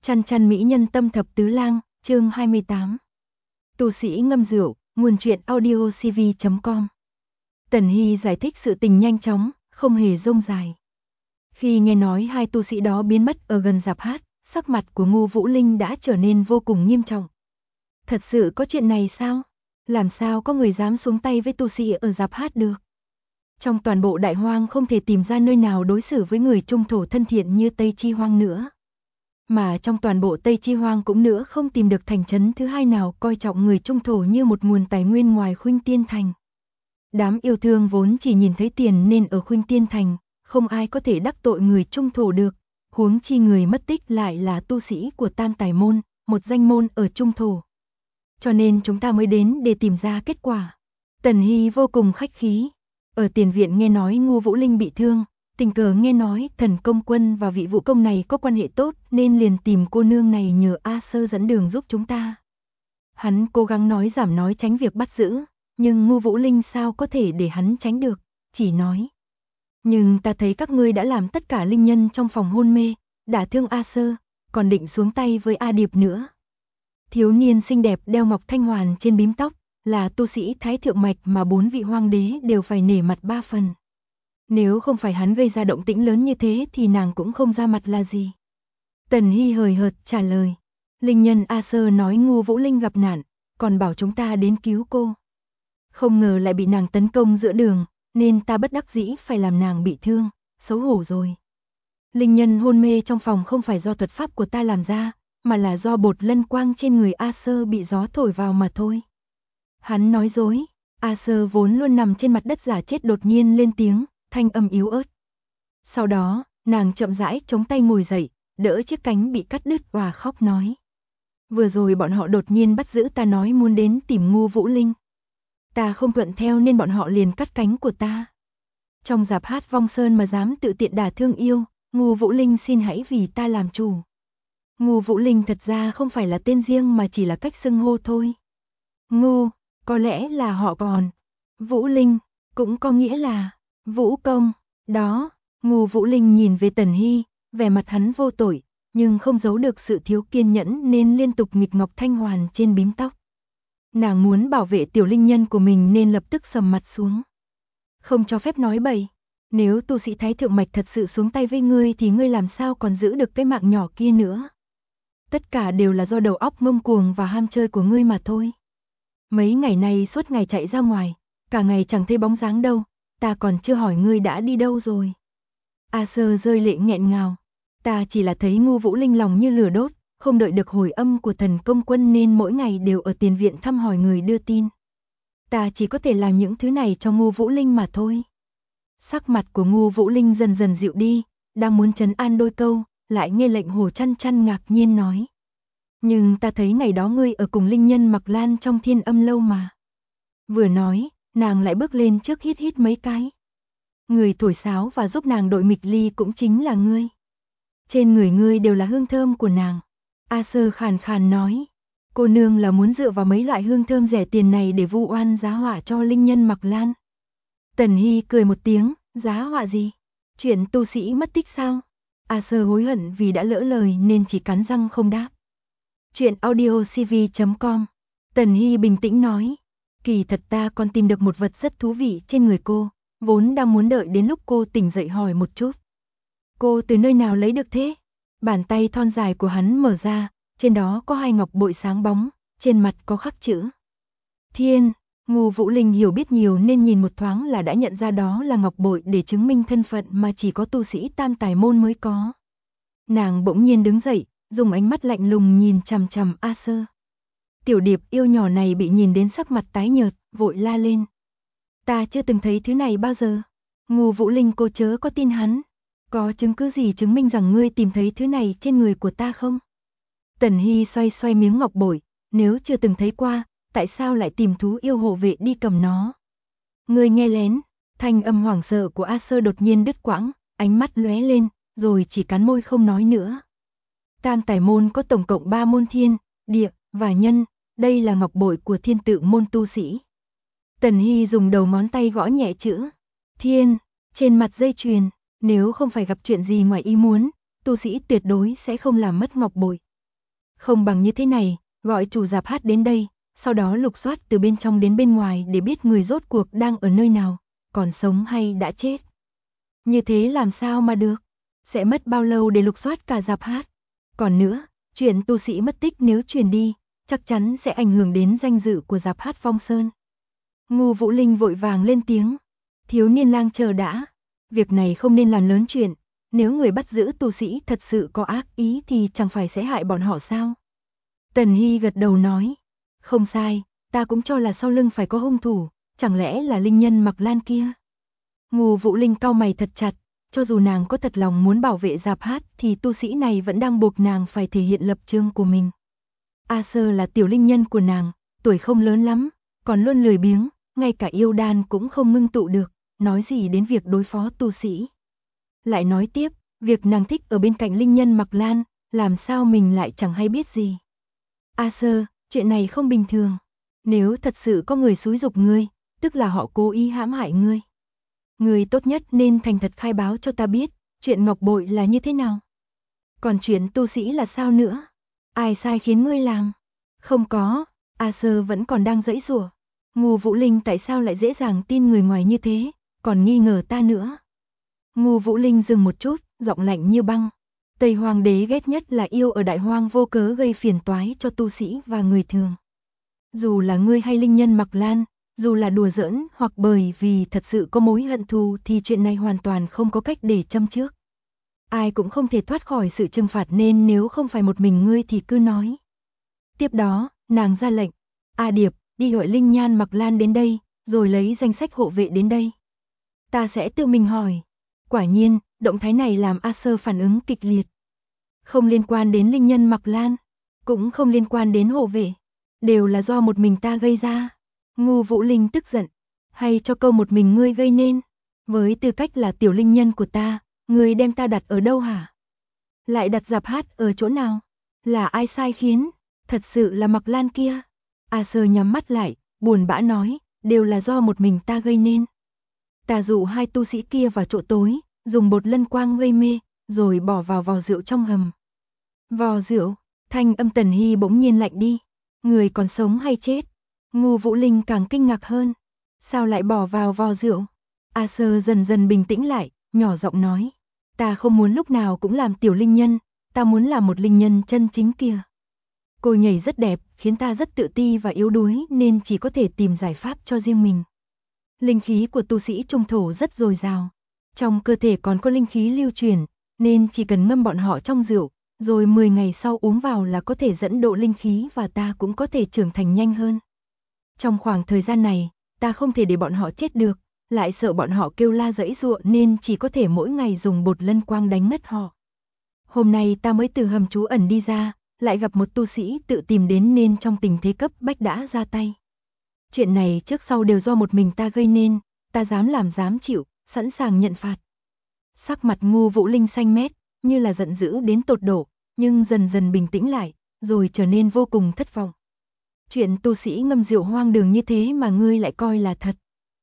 Chăn chăn mỹ nhân tâm thập tứ lang, chương 28. Tu sĩ ngâm rượu, nguồn truyện audiocv.com. Tần Hy giải thích sự tình nhanh chóng, không hề rông dài. Khi nghe nói hai tu sĩ đó biến mất ở gần rạp hát, sắc mặt của Ngô Vũ Linh đã trở nên vô cùng nghiêm trọng. Thật sự có chuyện này sao? Làm sao có người dám xuống tay với tu sĩ ở rạp hát được? Trong toàn bộ Đại Hoang không thể tìm ra nơi nào đối xử với người trung thổ thân thiện như Tây Chi Hoang nữa. Mà trong toàn bộ Tây Chi Hoang cũng nữa không tìm được thành trấn thứ hai nào coi trọng người trung thổ như một nguồn tài nguyên ngoài Khuynh Tiên Thành. Đám yêu thương vốn chỉ nhìn thấy tiền nên ở Khuynh Tiên Thành, không ai có thể đắc tội người trung thổ được, huống chi người mất tích lại là tu sĩ của Tam Tài Môn, một danh môn ở trung thổ. Cho nên chúng ta mới đến để tìm ra kết quả. Tần Hy vô cùng khách khí. Ở tiền viện nghe nói Ngô Vũ Linh bị thương, tình cờ nghe nói Thần Công Quân và vị Vũ Công này có quan hệ tốt nên liền tìm cô nương này nhờ A Sơ dẫn đường giúp chúng ta. Hắn cố gắng nói giảm nói tránh việc bắt giữ, nhưng Ngô Vũ Linh sao có thể để hắn tránh được, chỉ nói. Nhưng ta thấy các ngươi đã làm tất cả linh nhân trong phòng hôn mê, đả thương A Sơ, còn định xuống tay với A Điệp nữa. Thiếu niên xinh đẹp đeo ngọc thanh hoàn trên bím tóc, là tu sĩ Thái Thượng Mạch mà 4 vị hoàng đế đều phải nể mặt 3 phần. Nếu không phải hắn gây ra động tĩnh lớn như thế thì nàng cũng không ra mặt là gì. Tần Hy hời hợt trả lời. Linh nhân A Sơ nói Ngô Vũ Linh gặp nạn, còn bảo chúng ta đến cứu cô. Không ngờ lại bị nàng tấn công giữa đường, nên ta bất đắc dĩ phải làm nàng bị thương, xấu hổ rồi. Linh nhân hôn mê trong phòng không phải do thuật pháp của ta làm ra, mà là do bột lân quang trên người A Sơ bị gió thổi vào mà thôi. Hắn nói dối, A Sơ vốn luôn nằm trên mặt đất giả chết đột nhiên lên tiếng, thanh âm yếu ớt. Sau đó, nàng chậm rãi chống tay ngồi dậy, đỡ chiếc cánh bị cắt đứt và khóc nói. Vừa rồi bọn họ đột nhiên bắt giữ ta nói muốn đến tìm Ngô Vũ Linh. Ta không thuận theo nên bọn họ liền cắt cánh của ta. Trong rạp hát Vong Sơn mà dám tự tiện đả thương yêu, Ngô Vũ Linh xin hãy vì ta làm chủ. Ngô Vũ Linh thật ra không phải là tên riêng mà chỉ là cách xưng hô thôi. Ngô, có lẽ là họ còn. Vũ Linh, cũng có nghĩa là Vũ Công. Đó, Ngô Vũ Linh nhìn về Tần Hy, vẻ mặt hắn vô tội, nhưng không giấu được sự thiếu kiên nhẫn nên liên tục nghịch ngọc thanh hoàn trên bím tóc. Nàng muốn bảo vệ tiểu linh nhân của mình nên lập tức sầm mặt xuống. Không cho phép nói bậy. Nếu tu sĩ Thái Thượng Mạch thật sự xuống tay với ngươi thì ngươi làm sao còn giữ được cái mạng nhỏ kia nữa. Tất cả đều là do đầu óc ngông cuồng và ham chơi của ngươi mà thôi. Mấy ngày nay suốt ngày chạy ra ngoài, cả ngày chẳng thấy bóng dáng đâu, ta còn chưa hỏi ngươi đã đi đâu rồi. A Sơ rơi lệ nghẹn ngào, ta chỉ là thấy Ngô Vũ Linh lòng như lửa đốt, không đợi được hồi âm của Thần Công Quân nên mỗi ngày đều ở tiền viện thăm hỏi người đưa tin. Ta chỉ có thể làm những thứ này cho Ngô Vũ Linh mà thôi. Sắc mặt của Ngô Vũ Linh dần dần dịu đi, đang muốn trấn an đôi câu, lại nghe lệnh Hồ Chăn Chăn ngạc nhiên nói. Nhưng ta thấy ngày đó ngươi ở cùng linh nhân Mặc Lan trong Thiên Âm lâu mà. Vừa nói, nàng lại bước lên trước hít hít mấy cái. Người thổi sáo và giúp nàng đội mịch ly cũng chính là ngươi. Trên người ngươi đều là hương thơm của nàng. A Sơ khàn khàn nói. Cô nương là muốn dựa vào mấy loại hương thơm rẻ tiền này để vu oan giá họa cho linh nhân Mặc Lan. Tần Hy cười một tiếng, giá họa gì? Chuyện tu sĩ mất tích sao? A Sơ hối hận vì đã lỡ lời nên chỉ cắn răng không đáp. Chuyện audiocv.com. Tần Hy bình tĩnh nói. Kỳ thật ta còn tìm được một vật rất thú vị trên người cô, vốn đang muốn đợi đến lúc cô tỉnh dậy hỏi một chút. Cô từ nơi nào lấy được thế? Bàn tay thon dài của hắn mở ra, trên đó có 2 ngọc bội sáng bóng, trên mặt có khắc chữ Thiên. Ngô Vũ Linh hiểu biết nhiều nên nhìn một thoáng là đã nhận ra đó là ngọc bội để chứng minh thân phận mà chỉ có tu sĩ Tam Tài Môn mới có. Nàng bỗng nhiên đứng dậy, dùng ánh mắt lạnh lùng nhìn chằm chằm A Sơ. Tiểu điệp yêu nhỏ này bị nhìn đến sắc mặt tái nhợt, vội la lên. Ta chưa từng thấy thứ này bao giờ. Ngô Vũ Linh cô chớ có tin hắn. Có chứng cứ gì chứng minh rằng ngươi tìm thấy thứ này trên người của ta không? Tần Hy xoay xoay miếng ngọc bội, nếu chưa từng thấy qua, tại sao lại tìm thú yêu hộ vệ đi cầm nó? Ngươi nghe lén, thanh âm hoảng sợ của A Sơ đột nhiên đứt quãng, ánh mắt lóe lên, rồi chỉ cắn môi không nói nữa. Tam Tài Môn có tổng cộng 3 môn thiên, địa và nhân, đây là ngọc bội của Thiên Tự môn tu sĩ. Tần Hy dùng đầu ngón tay gõ nhẹ chữ Thiên trên mặt dây chuyền, nếu không phải gặp chuyện gì ngoài ý muốn, tu sĩ tuyệt đối sẽ không làm mất ngọc bội. Không bằng như thế này, gọi chủ rạp hát đến đây, sau đó lục soát từ bên trong đến bên ngoài để biết người rốt cuộc đang ở nơi nào, còn sống hay đã chết. Như thế làm sao mà được? Sẽ mất bao lâu để lục soát cả rạp hát? Còn nữa, chuyện tu sĩ mất tích nếu truyền đi, chắc chắn sẽ ảnh hưởng đến danh dự của rạp hát Phong Sơn. Ngô Vũ Linh vội vàng lên tiếng. Thiếu niên lang chờ đã. Việc này không nên làm lớn chuyện. Nếu người bắt giữ tu sĩ thật sự có ác ý thì chẳng phải sẽ hại bọn họ sao? Tần Hy gật đầu nói. Không sai, ta cũng cho là sau lưng phải có hung thủ, chẳng lẽ là linh nhân mặc lan kia? Ngô Vũ Linh cau mày thật chặt, cho dù nàng có thật lòng muốn bảo vệ rạp hát thì tu sĩ này vẫn đang buộc nàng phải thể hiện lập trường của mình. A Sơ là tiểu linh nhân của nàng, tuổi không lớn lắm, còn luôn lười biếng, ngay cả yêu đan cũng không ngưng tụ được, nói gì đến việc đối phó tu sĩ. Lại nói tiếp, việc nàng thích ở bên cạnh linh nhân mặc lan, làm sao mình lại chẳng hay biết gì. A Sơ, chuyện này không bình thường. Nếu thật sự có người xúi giục ngươi, tức là họ cố ý hãm hại ngươi. Ngươi tốt nhất nên thành thật khai báo cho ta biết, chuyện ngọc bội là như thế nào. Còn chuyện tu sĩ là sao nữa? Ai sai khiến ngươi làm? Không có, A Sơ vẫn còn đang giãy giụa. Ngô Vũ Linh tại sao lại dễ dàng tin người ngoài như thế, còn nghi ngờ ta nữa. Ngô Vũ Linh dừng một chút, giọng lạnh như băng. Tây Hoàng đế ghét nhất là yêu ở đại hoang vô cớ gây phiền toái cho tu sĩ và người thường. Dù là ngươi hay linh nhân mặc lan, dù là đùa giỡn hoặc bởi vì thật sự có mối hận thù thì chuyện này hoàn toàn không có cách để châm trước. Ai cũng không thể thoát khỏi sự trừng phạt nên nếu không phải một mình ngươi thì cứ nói. Tiếp đó, nàng ra lệnh. A Điệp, đi gọi linh nhan mặc lan đến đây, rồi lấy danh sách hộ vệ đến đây. Ta sẽ tự mình hỏi. Quả nhiên, động thái này làm A Sơ phản ứng kịch liệt. Không liên quan đến linh nhân mặc lan, cũng không liên quan đến hộ vệ, đều là do một mình ta gây ra. Ngô Vũ Linh tức giận, hay cho câu một mình ngươi gây nên, với tư cách là tiểu linh nhân của ta, ngươi đem ta đặt ở đâu hả? Lại đặt rạp hát ở chỗ nào? Là ai sai khiến? Thật sự là mặc lan kia. A Sơ nhắm mắt lại, buồn bã nói, đều là do một mình ta gây nên. Ta dụ hai tu sĩ kia vào chỗ tối, dùng bột lân quang gây mê, rồi bỏ vào vò rượu trong hầm. Vò rượu, thanh âm Tần Hy bỗng nhiên lạnh đi. Người còn sống hay chết? Ngô Vũ Linh càng kinh ngạc hơn. Sao lại bỏ vào vò rượu? A Sơ dần dần bình tĩnh lại, nhỏ giọng nói. Ta không muốn lúc nào cũng làm tiểu linh nhân, ta muốn làm một linh nhân chân chính kia. Cô nhảy rất đẹp, khiến ta rất tự ti và yếu đuối nên chỉ có thể tìm giải pháp cho riêng mình. Linh khí của tu sĩ trung thổ rất dồi dào. Trong cơ thể còn có linh khí lưu truyền, nên chỉ cần ngâm bọn họ trong rượu, rồi 10 ngày sau uống vào là có thể dẫn độ linh khí và ta cũng có thể trưởng thành nhanh hơn. Trong khoảng thời gian này, ta không thể để bọn họ chết được, lại sợ bọn họ kêu la giãy giụa nên chỉ có thể mỗi ngày dùng bột lân quang đánh mất họ. Hôm nay ta mới từ hầm trú ẩn đi ra, lại gặp một tu sĩ tự tìm đến nên trong tình thế cấp bách đã ra tay. Chuyện này trước sau đều do một mình ta gây nên, ta dám làm dám chịu, sẵn sàng nhận phạt. Sắc mặt Ngô Vũ Linh xanh mét, như là giận dữ đến tột độ, nhưng dần dần bình tĩnh lại, rồi trở nên vô cùng thất vọng. Chuyện tu sĩ ngâm rượu hoang đường như thế mà ngươi lại coi là thật.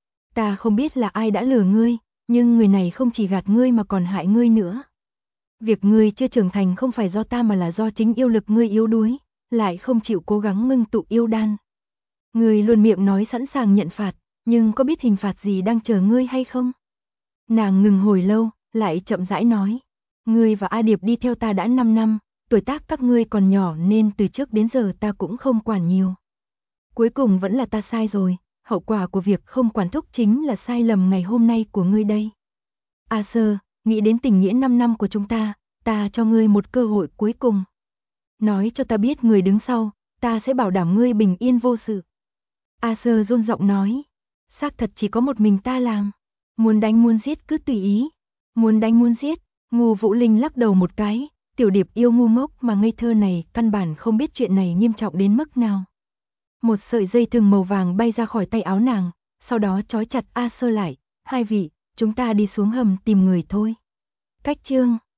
Ta không biết là ai đã lừa ngươi, nhưng người này không chỉ gạt ngươi mà còn hại ngươi nữa. Việc ngươi chưa trưởng thành không phải do ta mà là do chính yêu lực ngươi yếu đuối, lại không chịu cố gắng ngưng tụ yêu đan. Ngươi luôn miệng nói sẵn sàng nhận phạt, nhưng có biết hình phạt gì đang chờ ngươi hay không? Nàng ngừng hồi lâu, lại chậm rãi nói. Ngươi và A Điệp đi theo ta đã 5 năm, tuổi tác các ngươi còn nhỏ nên từ trước đến giờ ta cũng không quản nhiều. Cuối cùng vẫn là ta sai rồi, hậu quả của việc không quản thúc chính là sai lầm ngày hôm nay của ngươi đây. A Sơ, nghĩ đến tình nghĩa 5 năm của chúng ta cho ngươi một cơ hội cuối cùng. Nói cho ta biết người đứng sau, ta sẽ bảo đảm ngươi bình yên vô sự. A Sơ run giọng nói, xác thật chỉ có một mình ta làm. Muốn đánh muốn giết cứ tùy ý. Muốn đánh muốn giết. Ngô Vũ Linh lắc đầu một cái, tiểu điệp yêu ngu ngốc mà ngây thơ này căn bản không biết chuyện này nghiêm trọng đến mức nào. Một sợi dây thừng màu vàng bay ra khỏi tay áo nàng, sau đó trói chặt A Sơ lại. Hai vị, chúng ta đi xuống hầm tìm người thôi. Cách chương